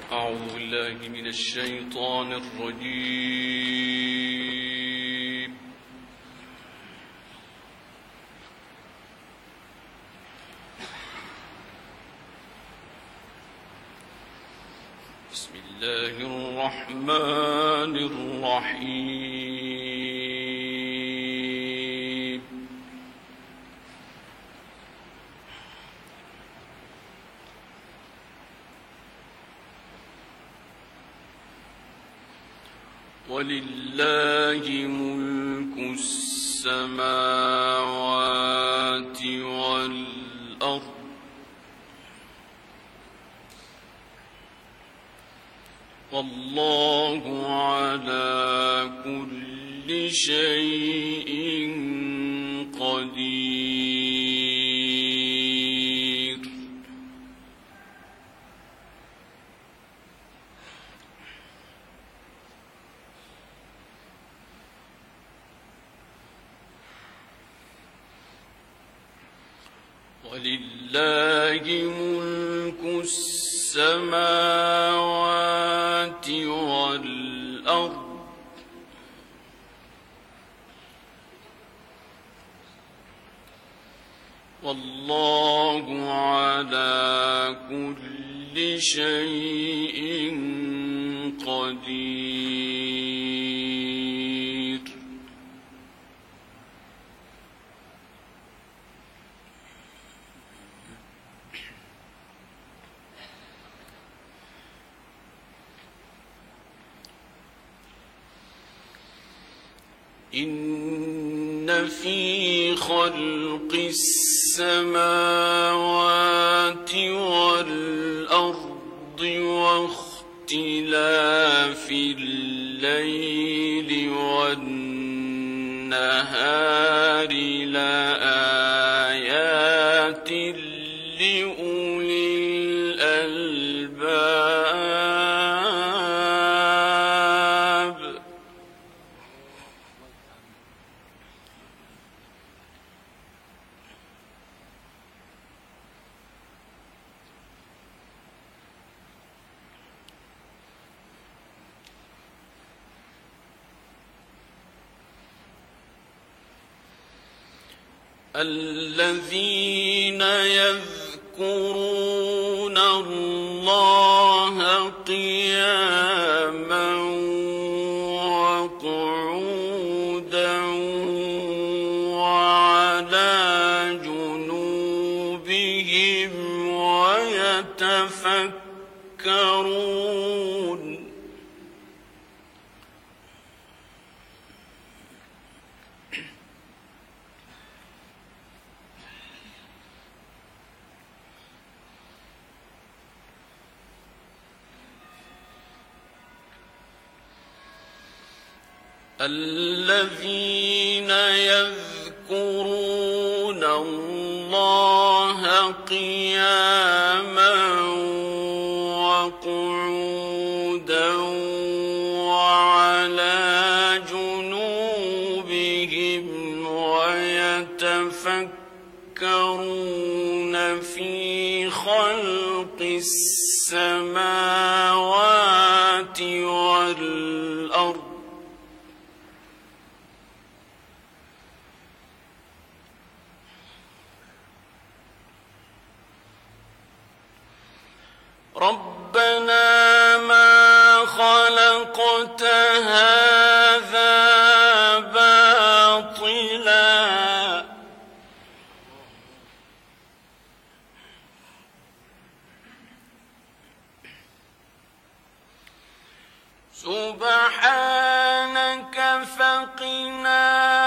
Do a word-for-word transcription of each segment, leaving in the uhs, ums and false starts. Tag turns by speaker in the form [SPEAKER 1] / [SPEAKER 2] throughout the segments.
[SPEAKER 1] أعوذ بالله من الشيطان الرجيم. بسم الله الرحمن الرحيم. ولله ملك السماوات والأرض والله على كل شيء قدير. ولله ملك السماوات والأرض والله على كل شيء قدير. إن في خلق السماوات والأرض واختلاف الليل والنهار لآيات لأولي الألباب. الذين يذكرون الله قياما وقعودا وعلى جنوبهم ويتفكرون الذين يذكرون الله قياما وقعودا وعلى جنوبهم ويتفكرون في خلق السماوات والأرض ربنا ما خلقت هذا باطلا سبحانك فقنا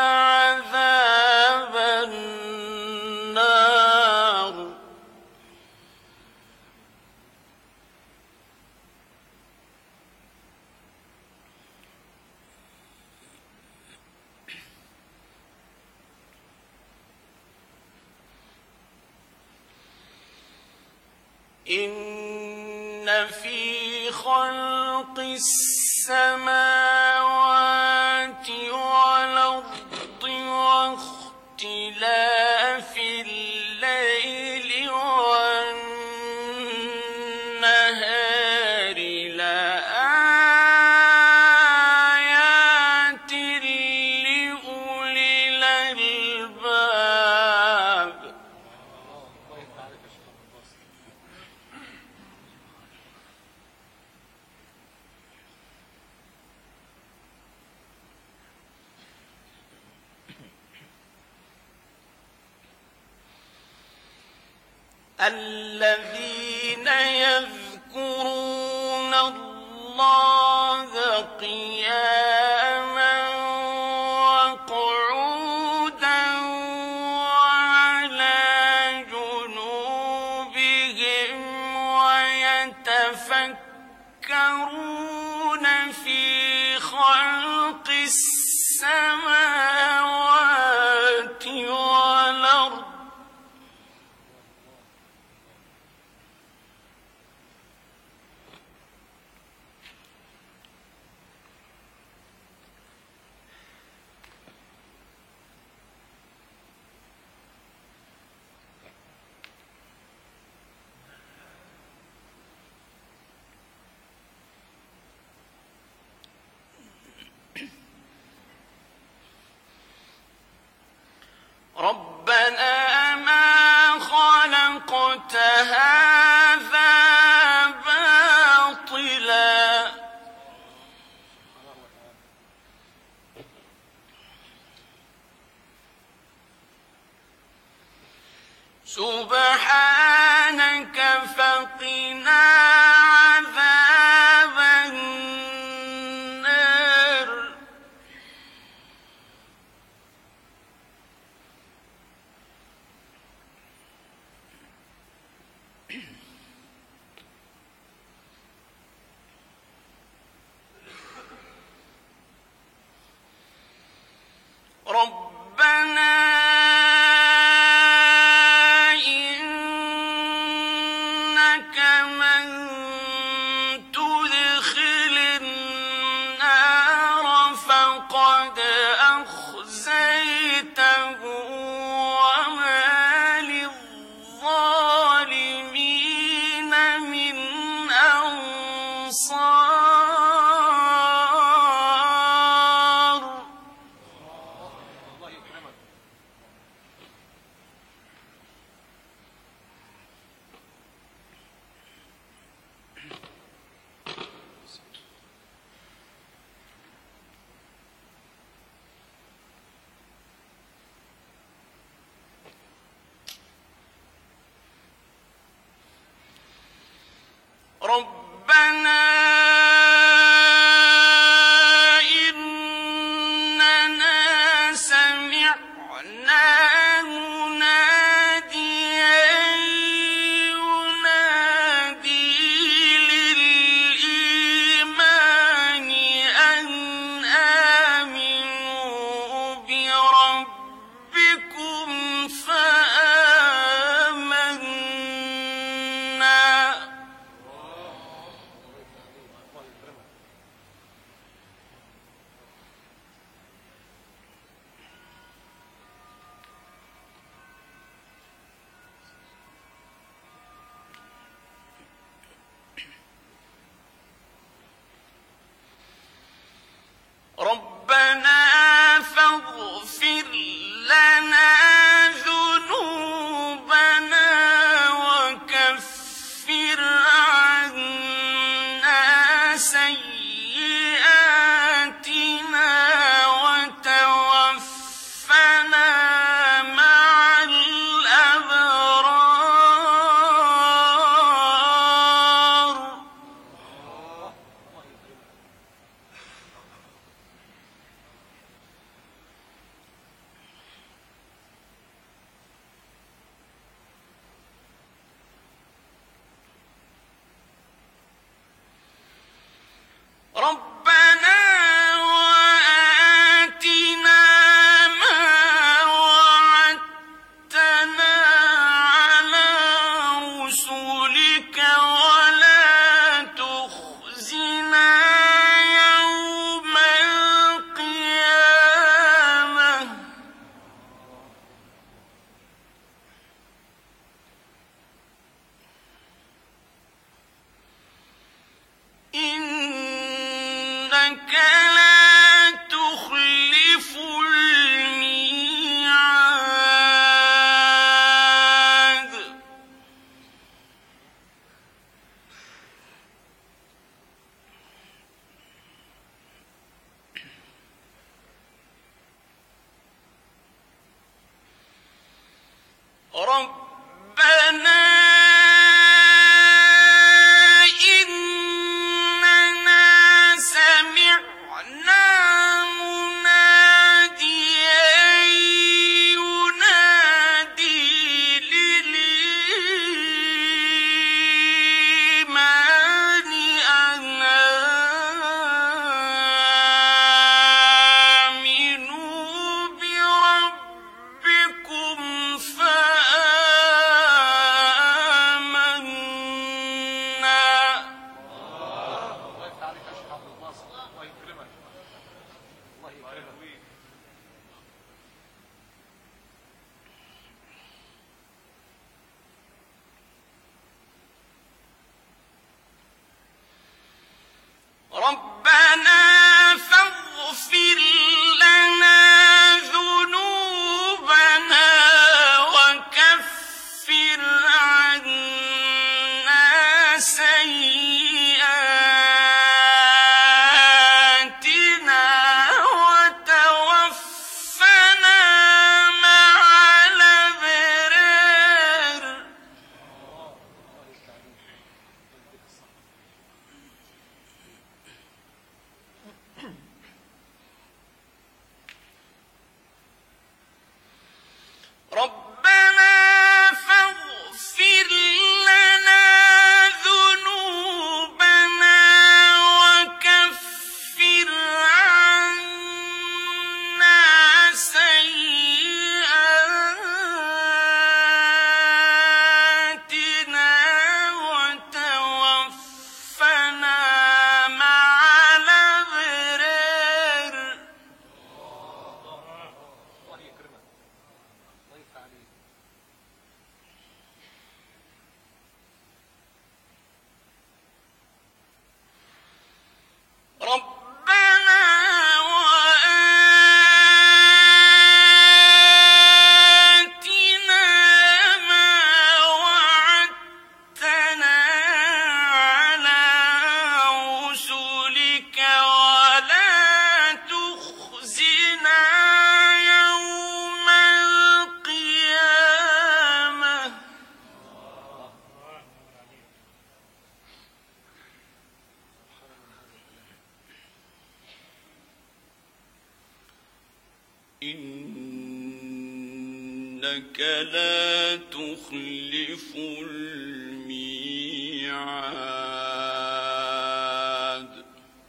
[SPEAKER 1] عذاب النار. إن في خلق السماوات والأرض واختلاف الليل والنهار الذين يذكرون الله قياما وقعودا وعلى جنوبهم ويتفكرون في خلق السماوات والأرض ربنا ما خلقت هذا باطلا سبحانك فقنا عذاب النار ربنا إنك من تدخل النار فقد أخزيته وما للظالمين من أنصار ربنا إننا سمعنا مناديا ينادي للإيمان أن آمنوا بربكم فآمنا ربنا فاغفر لنا ذنوبنا وكفر عنا سيئاتنا وتوفنا مع الأبرار ربنا وآتنا ما وعدتنا على رسلك ولا تخزنا يوم القيامة إنك لا تخلف الميعاد ربنا إنك لا تخلف الميعاد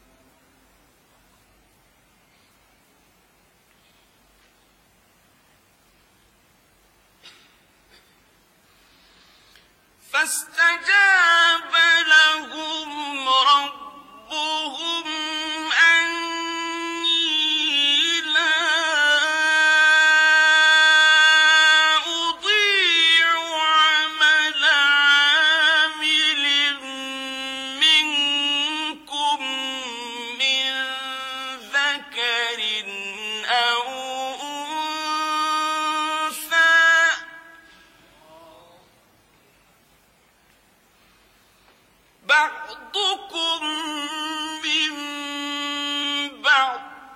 [SPEAKER 1] فاستجاب لهم ربهم أني لا أضيع عمل عامل منكم من ذكر أو أنثى بعضكم من بعض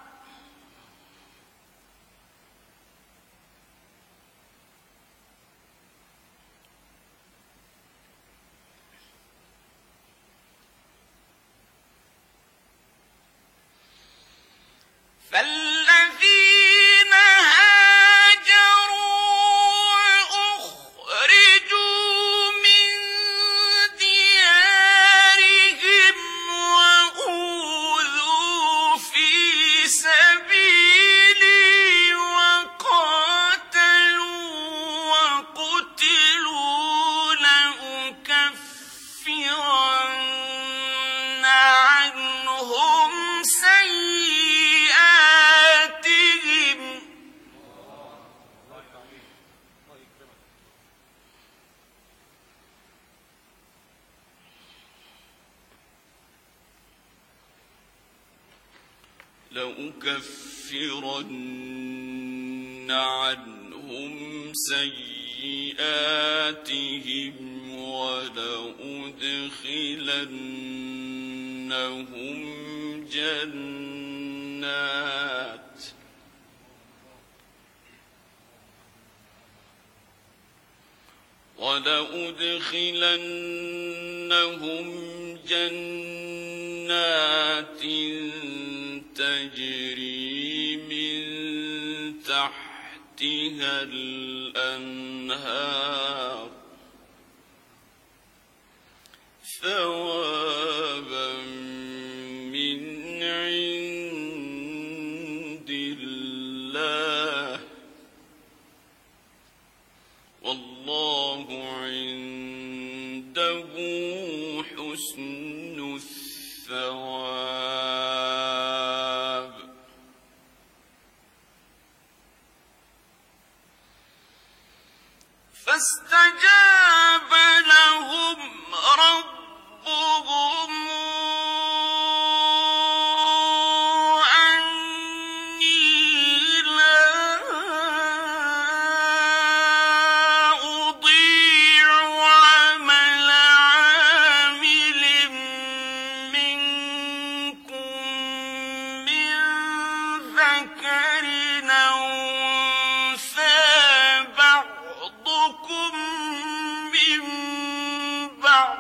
[SPEAKER 1] فالذين هاجروا وأخرجوا من ديارهم وأوذوا في سبيلي وقاتلوا وقتلوا لأكفرن عنهم سيئاتهم لأكفرن عنهم سيئاتهم ولأدخلنهم جنات ولأدخلنهم جنات تجري من تحتها الأنهار ثوابا من عند الله والله عنده حسن الثواب فاستجاب لهم ربهم أني لا أضيع عمل عامل منكم من ذكر أو أنثى بعضكم من بعض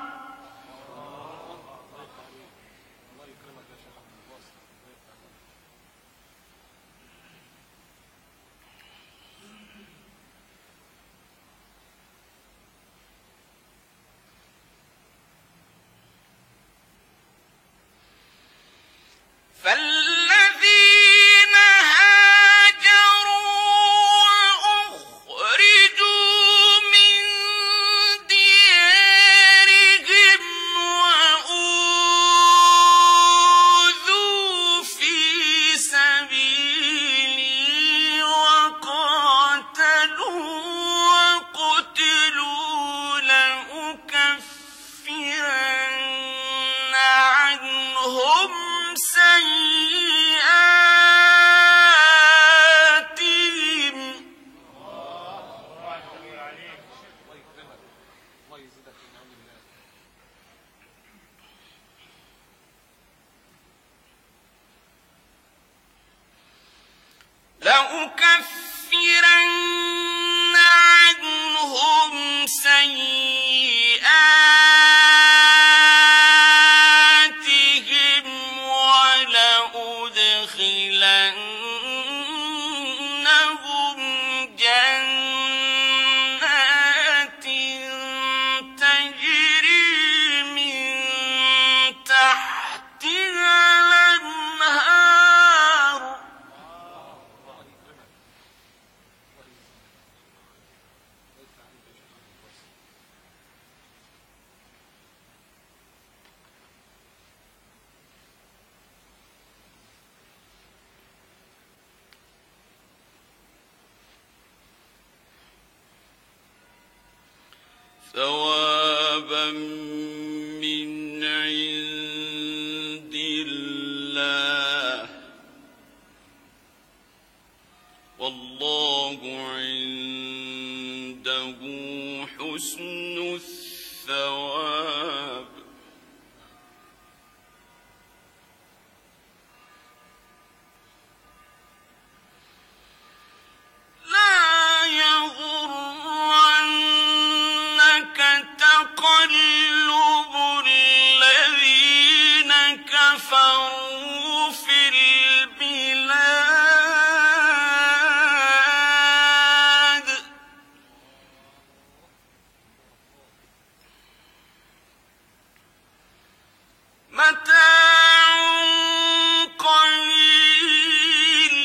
[SPEAKER 1] فالذين هاجروا وأخرجوا من ديارهم وأوذوا في سبيلي وقاتلوا وقتلوا لأكفرن عنهم سيئاتهم لأكفرن عنهم سيئاتهم ولأدخلنهم ثوابا من عند الله والله عنده حسن الثواب تقلب الذين كفروا في البلاد متاع قليل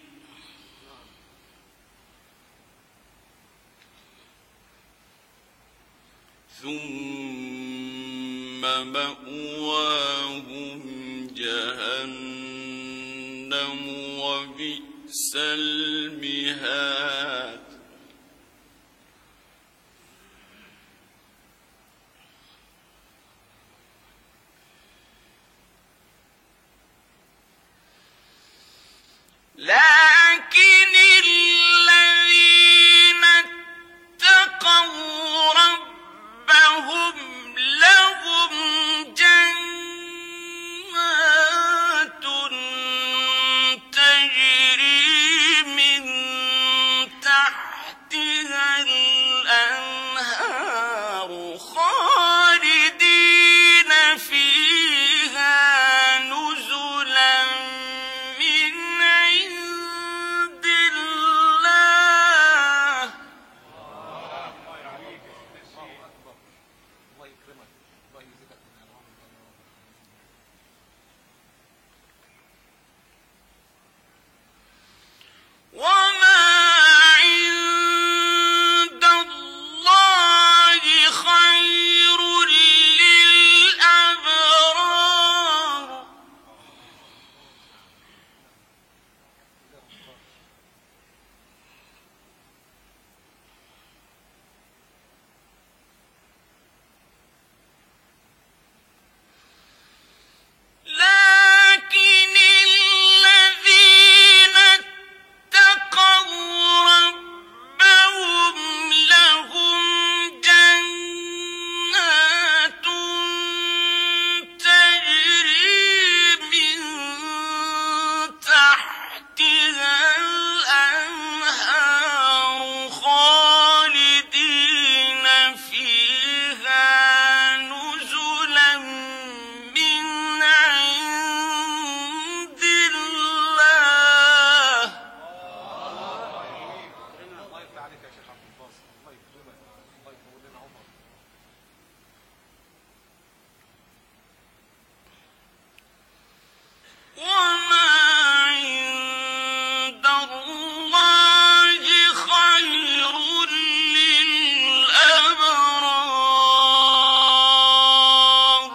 [SPEAKER 1] ثم مأواهم جهنم وبئس المهاد لكن الذين اتقوا ربهم لهم جنات تجري من تحتها الأنهار خالدين فيها نزلا من عند الله وما عند الله خير للأبرار لكن الذين اتقوا ربهم لهم جنات تجري من تحتها الأنهار خالدين فيها نزلا من عند الله وما عند الله خير للأبرار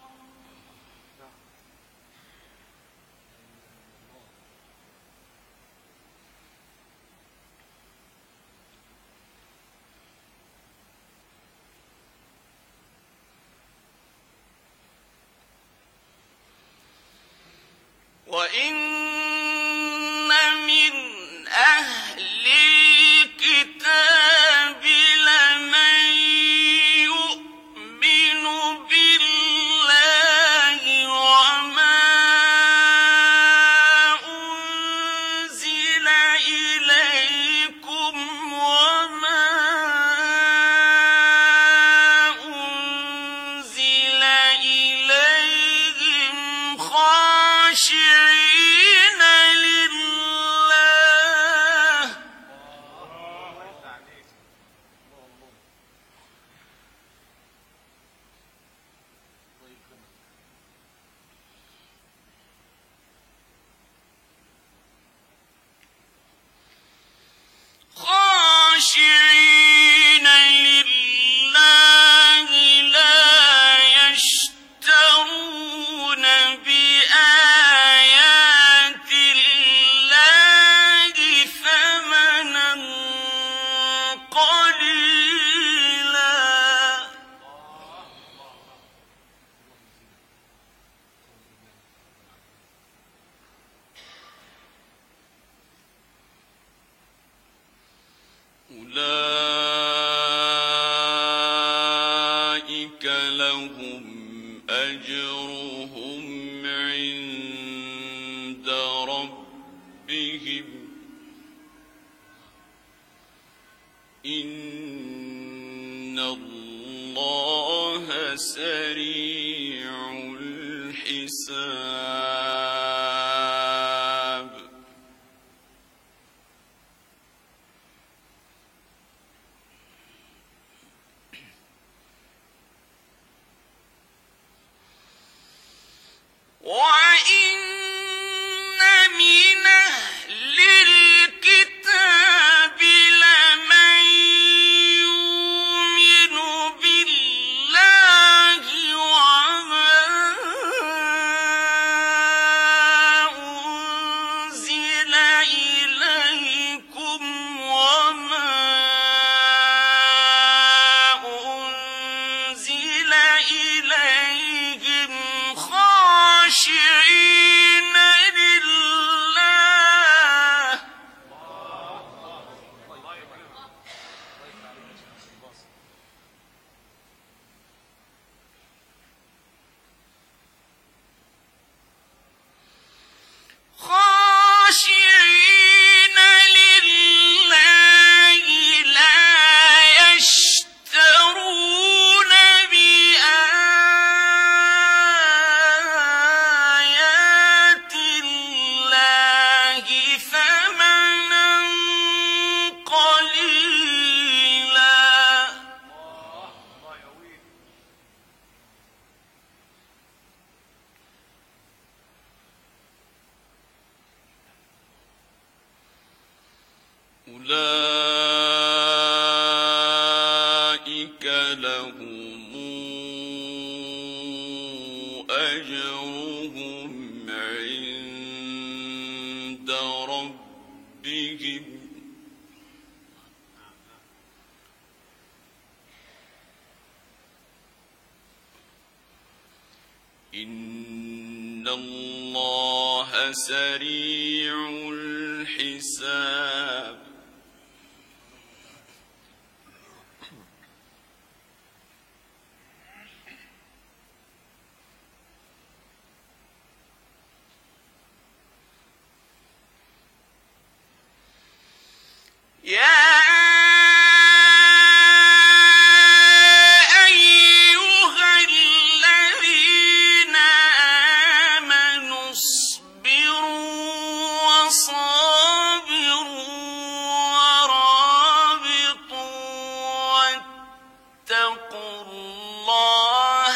[SPEAKER 1] وإن من أهل الكتاب لمن يؤمن بالله وما أنزل إليكم وما أنزل إليهم خاشعين أجرهم عند ربهم إن الله سريع الحساب وإن من أهل الكتاب لمن يؤمن بالله وما أنزل إليكم وما أنزل إليهم خاشعين لله خاشعين لله لا يشترون بآيات الله ثمنا قليلا أولئك لهم أجرهم عند ربهم إن الله سريع الحساب يا أيها الذين آمنوا اصبروا وصابروا ورابطوا واتقوا الله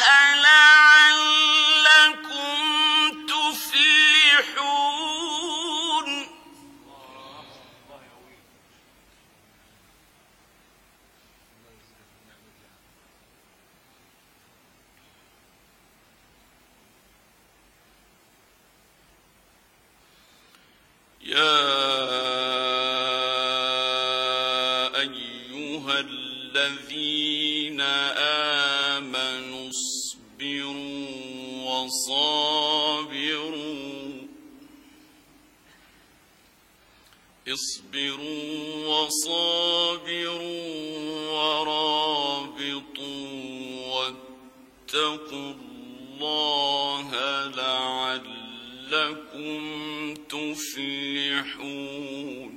[SPEAKER 1] لعلكم تفلحون يا أيها الذين آمنوا اصبروا وصابروا اصبروا وصابروا ورابطوا واتقوا الله لعلكم تفلحون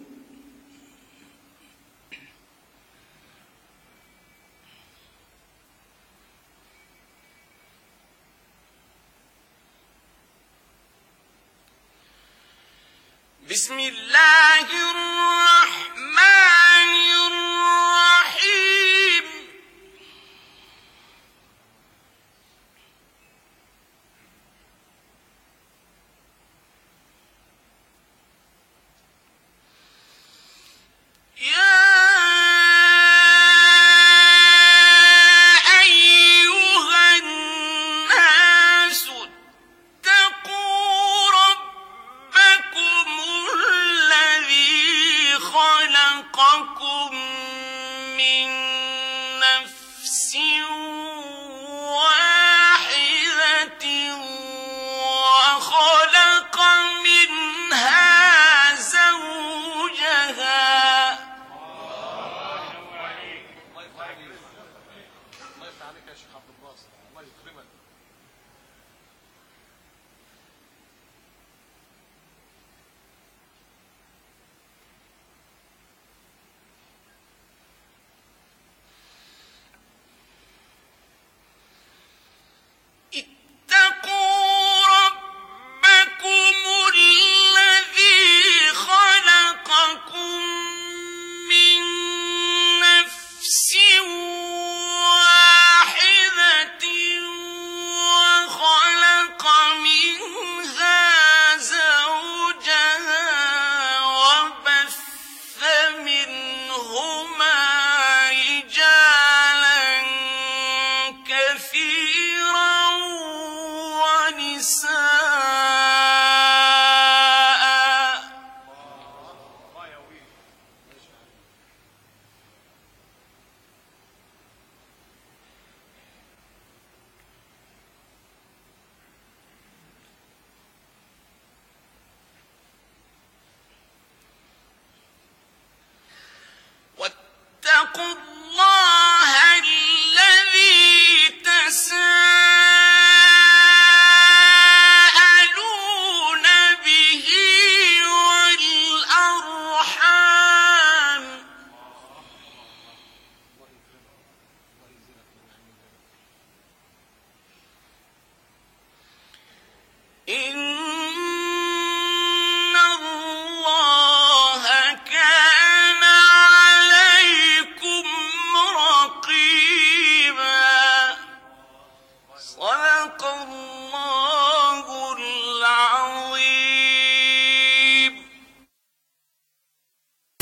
[SPEAKER 1] بسم الله الرحمن الرحيم يا أيها الناس اتقوا ربكم الذي السَّاعَةِ